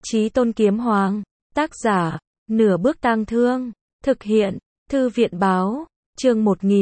Chí Tôn Kiếm Hoàng, tác giả, Nửa Bước Tang Thương, thực hiện, Thư viện báo, chương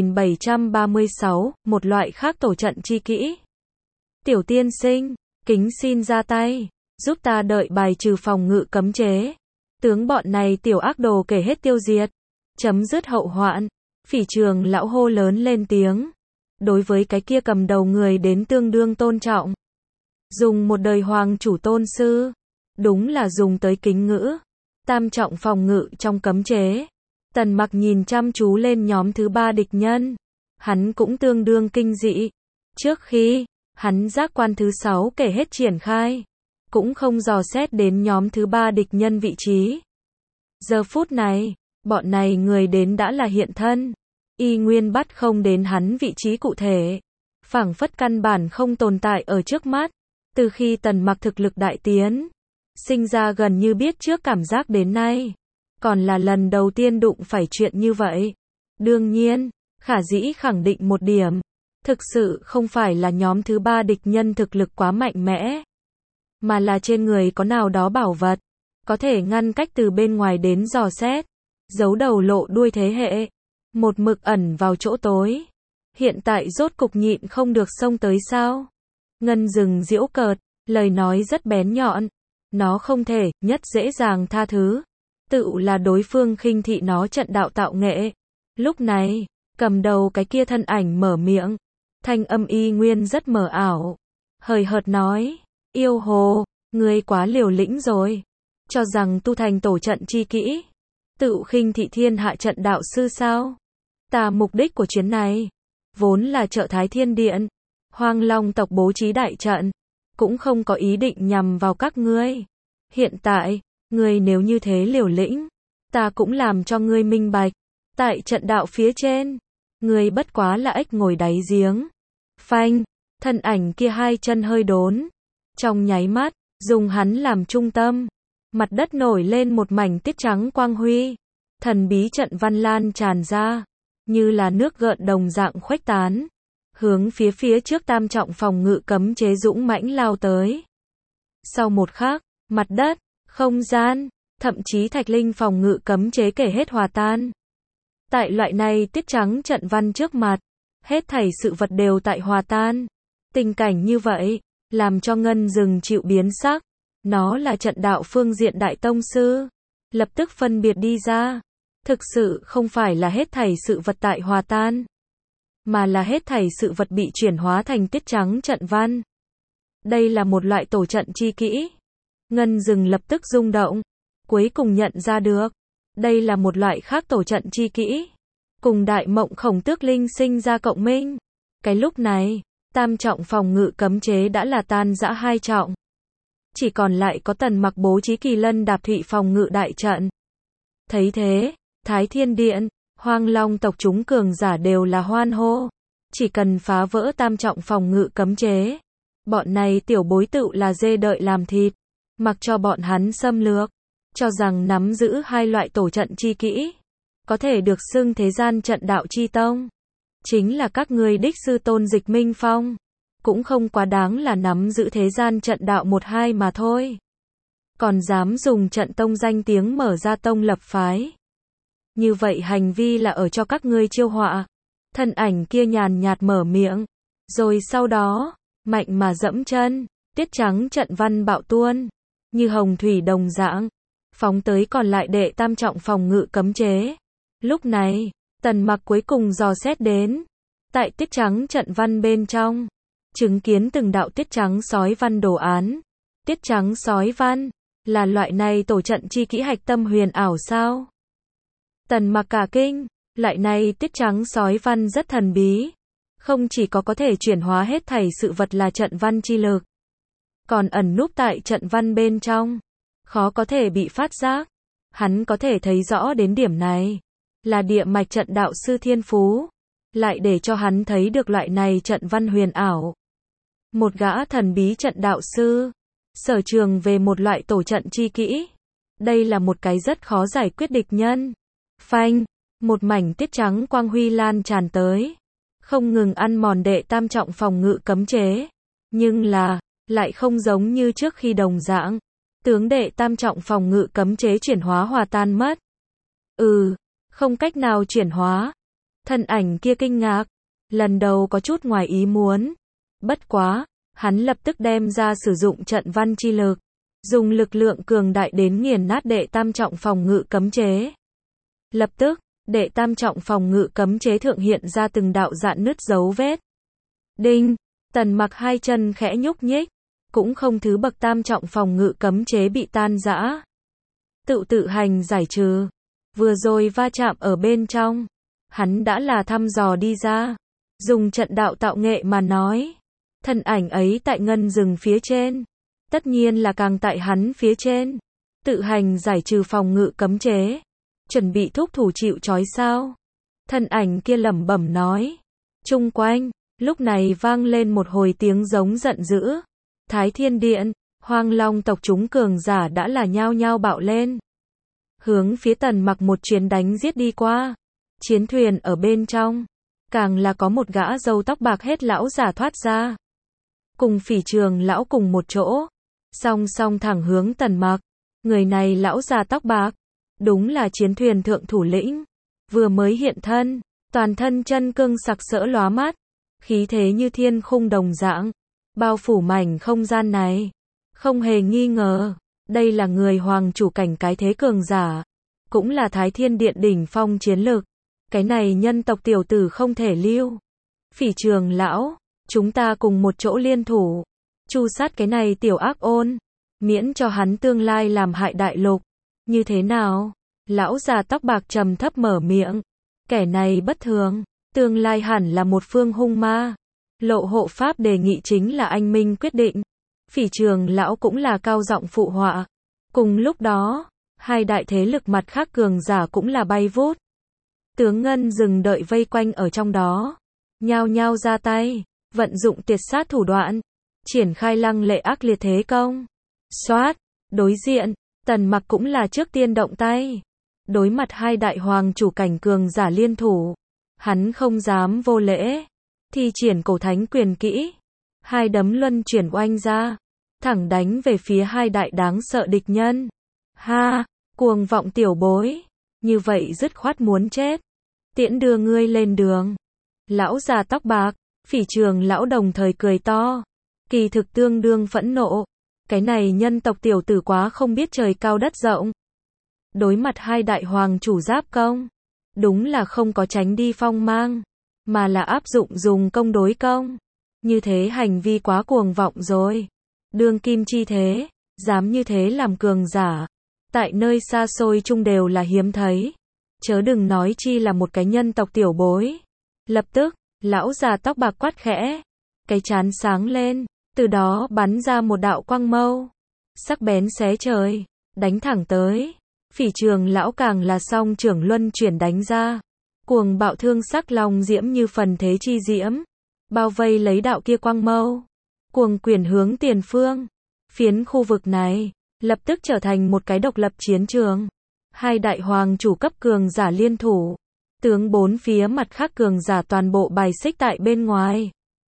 1736, một loại khác tổ trận chi kỹ. Tiểu tiên sinh, kính xin ra tay, giúp ta đợi bài trừ phòng ngự cấm chế. Tướng bọn này tiểu ác đồ kể hết tiêu diệt, chấm dứt hậu hoạn. Phỉ Trường lão hô lớn lên tiếng. Đối với cái kia cầm đầu người đến tương đương tôn trọng. Dùng một đời hoàng chủ tôn sư, đúng là dùng tới kính ngữ. Tam trọng phòng ngự trong cấm chế. Tần Mặc nhìn chăm chú lên nhóm thứ ba địch nhân. Hắn cũng tương đương kinh dị. Trước khi, hắn giác quan thứ 6 kể hết triển khai. Cũng không dò xét đến nhóm thứ ba địch nhân vị trí. Giờ phút này, bọn này người đến đã là hiện thân. Y nguyên bắt không đến hắn vị trí cụ thể. Phảng phất căn bản không tồn tại ở trước mắt. Từ khi Tần Mặc thực lực đại tiến, sinh ra gần như biết trước cảm giác đến nay. Còn là lần đầu tiên đụng phải chuyện như vậy. Đương nhiên, khả dĩ khẳng định một điểm. Thực sự không phải là nhóm thứ ba địch nhân thực lực quá mạnh mẽ. Mà là trên người có nào đó bảo vật. Có thể ngăn cách từ bên ngoài đến dò xét. Giấu đầu lộ đuôi thế hệ. Một mực ẩn vào chỗ tối. Hiện tại rốt cục nhịn không được xông tới sao. Ngân Dừng giễu cợt, lời nói rất bén nhọn. Nó không thể, nhất dễ dàng tha thứ. Tự là đối phương khinh thị nó trận đạo tạo nghệ. Lúc này, cầm đầu cái kia thân ảnh mở miệng. Thanh âm y nguyên rất mờ ảo. Hời hợt nói, yêu hồ, ngươi quá liều lĩnh rồi. Cho rằng tu thành tổ trận chi kỹ. Tự khinh thị thiên hạ trận đạo sư sao? Ta mục đích của chuyến này, vốn là trợ Thái Thiên Điện. Hoang Long tộc bố trí đại trận. Cũng không có ý định nhằm vào các ngươi. Hiện tại, ngươi nếu như thế liều lĩnh, ta cũng làm cho ngươi minh bạch. Tại trận đạo phía trên, ngươi bất quá là ếch ngồi đáy giếng. Phanh, thân ảnh kia hai chân hơi đốn. Trong nháy mắt, dùng hắn làm trung tâm. Mặt đất nổi lên một mảnh tiết trắng quang huy. Thần bí trận văn lan tràn ra. Như là nước gợn đồng dạng khuếch tán. Hướng phía trước tam trọng phòng ngự cấm chế dũng mãnh lao tới. Sau một khắc, mặt đất, không gian, thậm chí thạch linh phòng ngự cấm chế kể hết hòa tan. Tại loại này tiết trắng trận văn trước mặt, hết thảy sự vật đều tại hòa tan. Tình cảnh như vậy, làm cho Ngân Dừng chịu biến sắc. Nó là trận đạo phương diện đại tông sư. Lập tức phân biệt đi ra. Thực sự không phải là hết thảy sự vật tại hòa tan. Mà là hết thảy sự vật bị chuyển hóa thành tiết trắng trận văn. Đây là một loại tổ trận chi kỹ. Ngân Dừng lập tức rung động. Cuối cùng nhận ra được. Đây là một loại khác tổ trận chi kỹ. Cùng Đại Mộng Khổng Tước Linh sinh ra cộng minh. Cái lúc này, tam trọng phòng ngự cấm chế đã là tan rã hai trọng. Chỉ còn lại có Tần Mặc bố trí Kỳ Lân Đạp Thụy phòng ngự đại trận. Thấy thế, Thái Thiên Điện, Hoang Long tộc chúng cường giả đều là hoan hô. Chỉ cần phá vỡ tam trọng phòng ngự cấm chế. Bọn này tiểu bối tự là dê đợi làm thịt. Mặc cho bọn hắn xâm lược. Cho rằng nắm giữ hai loại tổ trận chi kỹ. Có thể được xưng thế gian trận đạo chi tông. Chính là các ngươi đích sư tôn Dịch Minh Phong. Cũng không quá đáng là nắm giữ thế gian trận đạo 1-2 mà thôi. Còn dám dùng trận tông danh tiếng mở ra tông lập phái. Như vậy hành vi là ở cho các ngươi chiêu họa. Thân ảnh kia nhàn nhạt mở miệng. Rồi sau đó, mạnh mà dẫm chân. Tiết trắng trận văn bạo tuôn. Như hồng thủy đồng dạng. Phóng tới còn lại đệ tam trọng phòng ngự cấm chế. Lúc này, Tần Mặc cuối cùng dò xét đến. Tại tiết trắng trận văn bên trong. Chứng kiến từng đạo tiết trắng sói văn đồ án. Tiết trắng sói văn. Là loại này tổ trận chi kỹ hạch tâm huyền ảo sao? Tần Mặc cả kinh. Loại này tiết trắng sói văn rất thần bí. Không chỉ có thể chuyển hóa hết thảy sự vật là trận văn chi lực. Còn ẩn núp tại trận văn bên trong. Khó có thể bị phát giác. Hắn có thể thấy rõ đến điểm này. Là địa mạch trận đạo sư thiên phú. Lại để cho hắn thấy được loại này trận văn huyền ảo. Một gã thần bí trận đạo sư. Sở trường về một loại tổ trận chi kỹ. Đây là một cái rất khó giải quyết địch nhân. Phanh. Một mảnh tiết trắng quang huy lan tràn tới. Không ngừng ăn mòn đệ tam trọng phòng ngự cấm chế. Nhưng là, lại không giống như trước khi đồng dạng. Tướng đệ tam trọng phòng ngự cấm chế chuyển hóa hòa tan mất. Không cách nào chuyển hóa. Thân ảnh kia kinh ngạc, lần đầu có chút ngoài ý muốn. Bất quá, hắn lập tức đem ra sử dụng trận văn chi lực, dùng lực lượng cường đại đến nghiền nát đệ tam trọng phòng ngự cấm chế. Lập tức, đệ tam trọng phòng ngự cấm chế thượng hiện ra từng đạo rạn nứt dấu vết. Đinh, Tần Mặc hai chân khẽ nhúc nhích, cũng không thứ bậc tam trọng phòng ngự cấm chế bị tan rã. Tự hành giải trừ. Vừa rồi va chạm ở bên trong, hắn đã là thăm dò đi ra. Dùng trận đạo tạo nghệ mà nói, thân ảnh ấy tại ngân rừng phía trên, tất nhiên là càng tại hắn phía trên. Tự hành giải trừ phòng ngự cấm chế, chuẩn bị thúc thủ chịu trói sao? Thân ảnh kia lẩm bẩm nói. Chung quanh, lúc này vang lên một hồi tiếng giống giận dữ. Thái Thiên Điện, Hoang Long tộc chúng cường giả đã là nhao nhao bạo lên, hướng phía Tần Mặc một chuyến đánh giết đi qua. Chiến thuyền ở bên trong, càng là có một gã râu tóc bạc hết lão giả thoát ra, cùng Phỉ Trường lão cùng một chỗ, song song thẳng hướng Tần Mặc. Người này lão già tóc bạc, đúng là chiến thuyền thượng thủ lĩnh, vừa mới hiện thân, toàn thân chân cương sặc sỡ lóa mắt, khí thế như thiên khung đồng dạng, bao phủ mảnh không gian này. Không hề nghi ngờ, đây là người hoàng chủ cảnh cái thế cường giả, cũng là Thái Thiên Điện đỉnh phong chiến lực. Cái này nhân tộc tiểu tử không thể lưu. Phỉ Trường lão, chúng ta cùng một chỗ liên thủ, tru sát cái này tiểu ác ôn, miễn cho hắn tương lai làm hại đại lục. Như thế nào? Lão già tóc bạc trầm thấp mở miệng. Kẻ này bất thường, tương lai hẳn là một phương hung ma. Lộ hộ pháp đề nghị chính là anh minh quyết định. Phỉ Trường lão cũng là cao giọng phụ họa. Cùng lúc đó, hai đại thế lực mặt khác cường giả cũng là bay vút. Tướng ngân rừng đợi vây quanh ở trong đó, nhao nhao ra tay, vận dụng tuyệt sát thủ đoạn, triển khai lăng lệ ác liệt thế công. Xoát, đối diện, Tần Mặc cũng là trước tiên động tay. Đối mặt hai đại hoàng chủ cảnh cường giả liên thủ, hắn không dám vô lễ, thi triển cổ thánh quyền kỹ, hai đấm luân chuyển oanh ra, thẳng đánh về phía hai đại đáng sợ địch nhân. Ha, cuồng vọng tiểu bối, như vậy dứt khoát muốn chết. Tiễn đưa ngươi lên đường. Lão già tóc bạc, Phỉ Trường lão đồng thời cười to, kỳ thực tương đương phẫn nộ. Cái này nhân tộc tiểu tử quá không biết trời cao đất rộng. Đối mặt hai đại hoàng chủ giáp công, đúng là không có tránh đi phong mang, mà là áp dụng dùng công đối công. Như thế hành vi quá cuồng vọng rồi. Đương kim chi thế, dám như thế làm cường giả, tại nơi xa xôi chung đều là hiếm thấy. Chớ đừng nói chi là một cái nhân tộc tiểu bối. Lập tức, lão già tóc bạc quát khẽ, cái trán sáng lên, từ đó bắn ra một đạo quang mâu, sắc bén xé trời, đánh thẳng tới. Phỉ Trường lão càng là song trưởng luân chuyển đánh ra, cuồng bạo thương sắc long diễm như phần thế chi diễm, bao vây lấy đạo kia quang mâu, cuồng quyền hướng tiền phương. Phiến khu vực này lập tức trở thành một cái độc lập chiến trường. Hai đại hoàng chủ cấp cường giả liên thủ, tướng bốn phía mặt khác cường giả toàn bộ bài xích tại bên ngoài.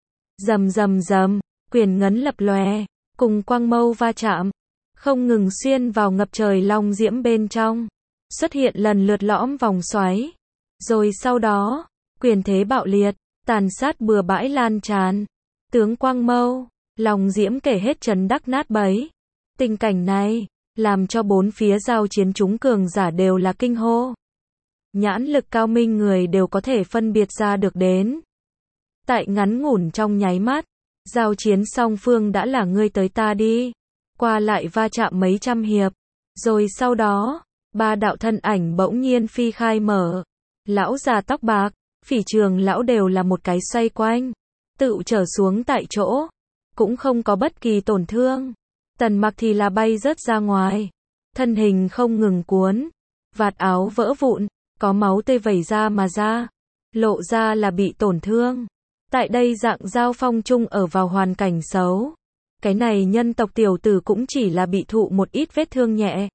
Rầm rầm rầm, quyền ngấn lập lòe, cùng quang mâu va chạm, không ngừng xuyên vào ngập trời long diễm bên trong, xuất hiện lần lượt lõm vòng xoáy. Rồi sau đó, quyền thế bạo liệt, tàn sát bừa bãi lan tràn. Tướng quang mâu, long diễm kể hết chấn đắc nát bấy. Tình cảnh này làm cho bốn phía giao chiến chúng cường giả đều là kinh hô. Nhãn lực cao minh người đều có thể phân biệt ra được đến. Tại ngắn ngủn trong nháy mắt, giao chiến song phương đã là ngươi tới ta đi, qua lại va chạm mấy trăm hiệp. Rồi sau đó, ba đạo thân ảnh bỗng nhiên phi khai mở. Lão già tóc bạc, Phỉ Trường lão đều là một cái xoay quanh, tự trở xuống tại chỗ, cũng không có bất kỳ tổn thương. Tần Mặc thì là bay rớt ra ngoài, thân hình không ngừng cuốn, vạt áo vỡ vụn, có máu tươi vẩy ra mà ra, lộ ra là bị tổn thương. Tại đây dạng giao phong chung ở vào hoàn cảnh xấu, cái này nhân tộc tiểu tử cũng chỉ là bị thụ một ít vết thương nhẹ.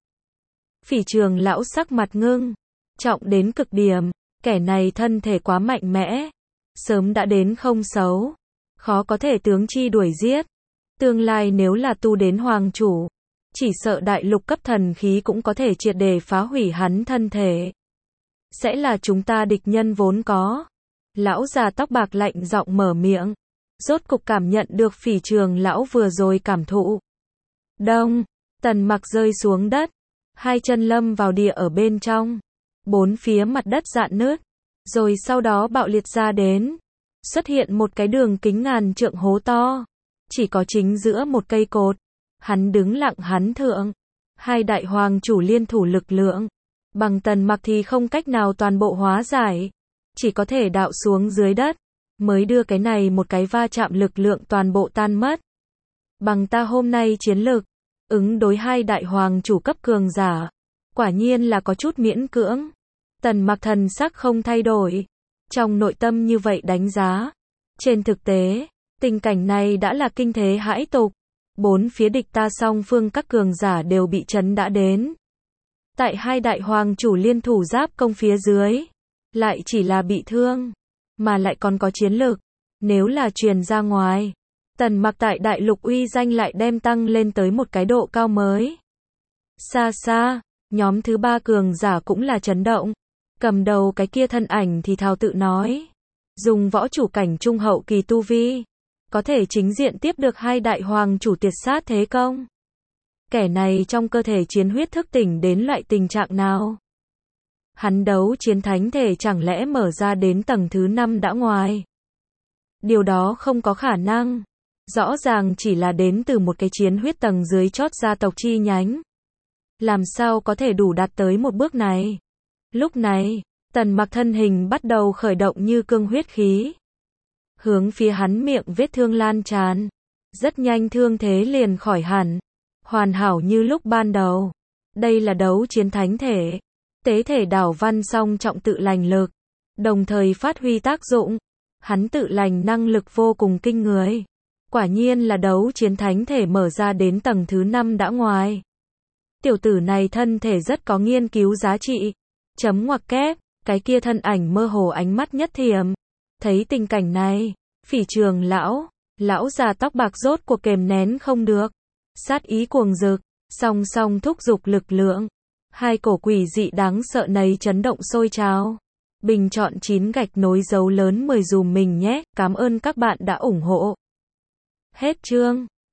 Phỉ Trường lão sắc mặt ngưng trọng đến cực điểm, kẻ này thân thể quá mạnh mẽ, sớm đã đến không xấu, khó có thể tướng chi đuổi giết. Tương lai nếu là tu đến hoàng chủ, chỉ sợ đại lục cấp thần khí cũng có thể triệt để phá hủy hắn thân thể. Sẽ là chúng ta địch nhân vốn có. Lão già tóc bạc lạnh giọng mở miệng. Rốt cục cảm nhận được Phỉ Trường lão vừa rồi cảm thụ. Đông, Tần Mặc rơi xuống đất, hai chân lâm vào địa ở bên trong. Bốn phía mặt đất rạn nứt, rồi sau đó bạo liệt ra đến. Xuất hiện một cái đường kính ngàn trượng hố to. Chỉ có chính giữa một cây cột. Hắn đứng lặng hắn thượng. Hai đại hoàng chủ liên thủ lực lượng. Bằng Tần Mặc thì không cách nào toàn bộ hóa giải. Chỉ có thể đạo xuống dưới đất. Mới đưa cái này một cái va chạm lực lượng toàn bộ tan mất. Bằng ta hôm nay chiến lực. Ứng đối hai đại hoàng chủ cấp cường giả. Quả nhiên là có chút miễn cưỡng. Tần Mặc thần sắc không thay đổi. Trong nội tâm như vậy đánh giá. Trên thực tế, tình cảnh này đã là kinh thế hãi tục. Bốn phía địch ta song phương các cường giả đều bị chấn đã đến. Tại hai đại hoàng chủ liên thủ giáp công phía dưới. Lại chỉ là bị thương. Mà lại còn có chiến lực. Nếu là truyền ra ngoài. Tần Mặc tại đại lục uy danh lại đem tăng lên tới một cái độ cao mới. Xa xa, nhóm thứ ba cường giả cũng là chấn động. Cầm đầu cái kia thân ảnh thì thào tự nói. Dùng võ chủ cảnh trung hậu kỳ tu vi. Có thể chính diện tiếp được hai đại hoàng chủ tuyệt sát thế công. Kẻ này trong cơ thể chiến huyết thức tỉnh đến loại tình trạng nào? Hắn đấu chiến thánh thể chẳng lẽ mở ra đến tầng thứ 5 đã ngoài? Điều đó không có khả năng. Rõ ràng chỉ là đến từ một cái chiến huyết tầng dưới chót gia tộc chi nhánh. Làm sao có thể đủ đạt tới một bước này? Lúc này, Tần Mặc thân hình bắt đầu khởi động như cương huyết khí. Hướng phía hắn miệng vết thương lan tràn. Rất nhanh thương thế liền khỏi hẳn. Hoàn hảo như lúc ban đầu. Đây là đấu chiến thánh thể. Tế thể đảo văn song trọng tự lành lực. Đồng thời phát huy tác dụng. Hắn tự lành năng lực vô cùng kinh người. Quả nhiên là đấu chiến thánh thể mở ra đến tầng thứ 5 đã ngoài. Tiểu tử này thân thể rất có nghiên cứu giá trị. Chấm ngoặc kép, cái kia thân ảnh mơ hồ ánh mắt nhất thiểm. Thấy tình cảnh này, Phỉ Trường lão già tóc bạc rốt cuộc kềm nén không được. Sát ý cuồng rực, song song thúc giục lực lượng. Hai cổ quỷ dị đáng sợ này chấn động sôi trào. Bình chọn 9 gạch nối dấu lớn 10 dùm mình nhé, cảm ơn các bạn đã ủng hộ. Hết chương.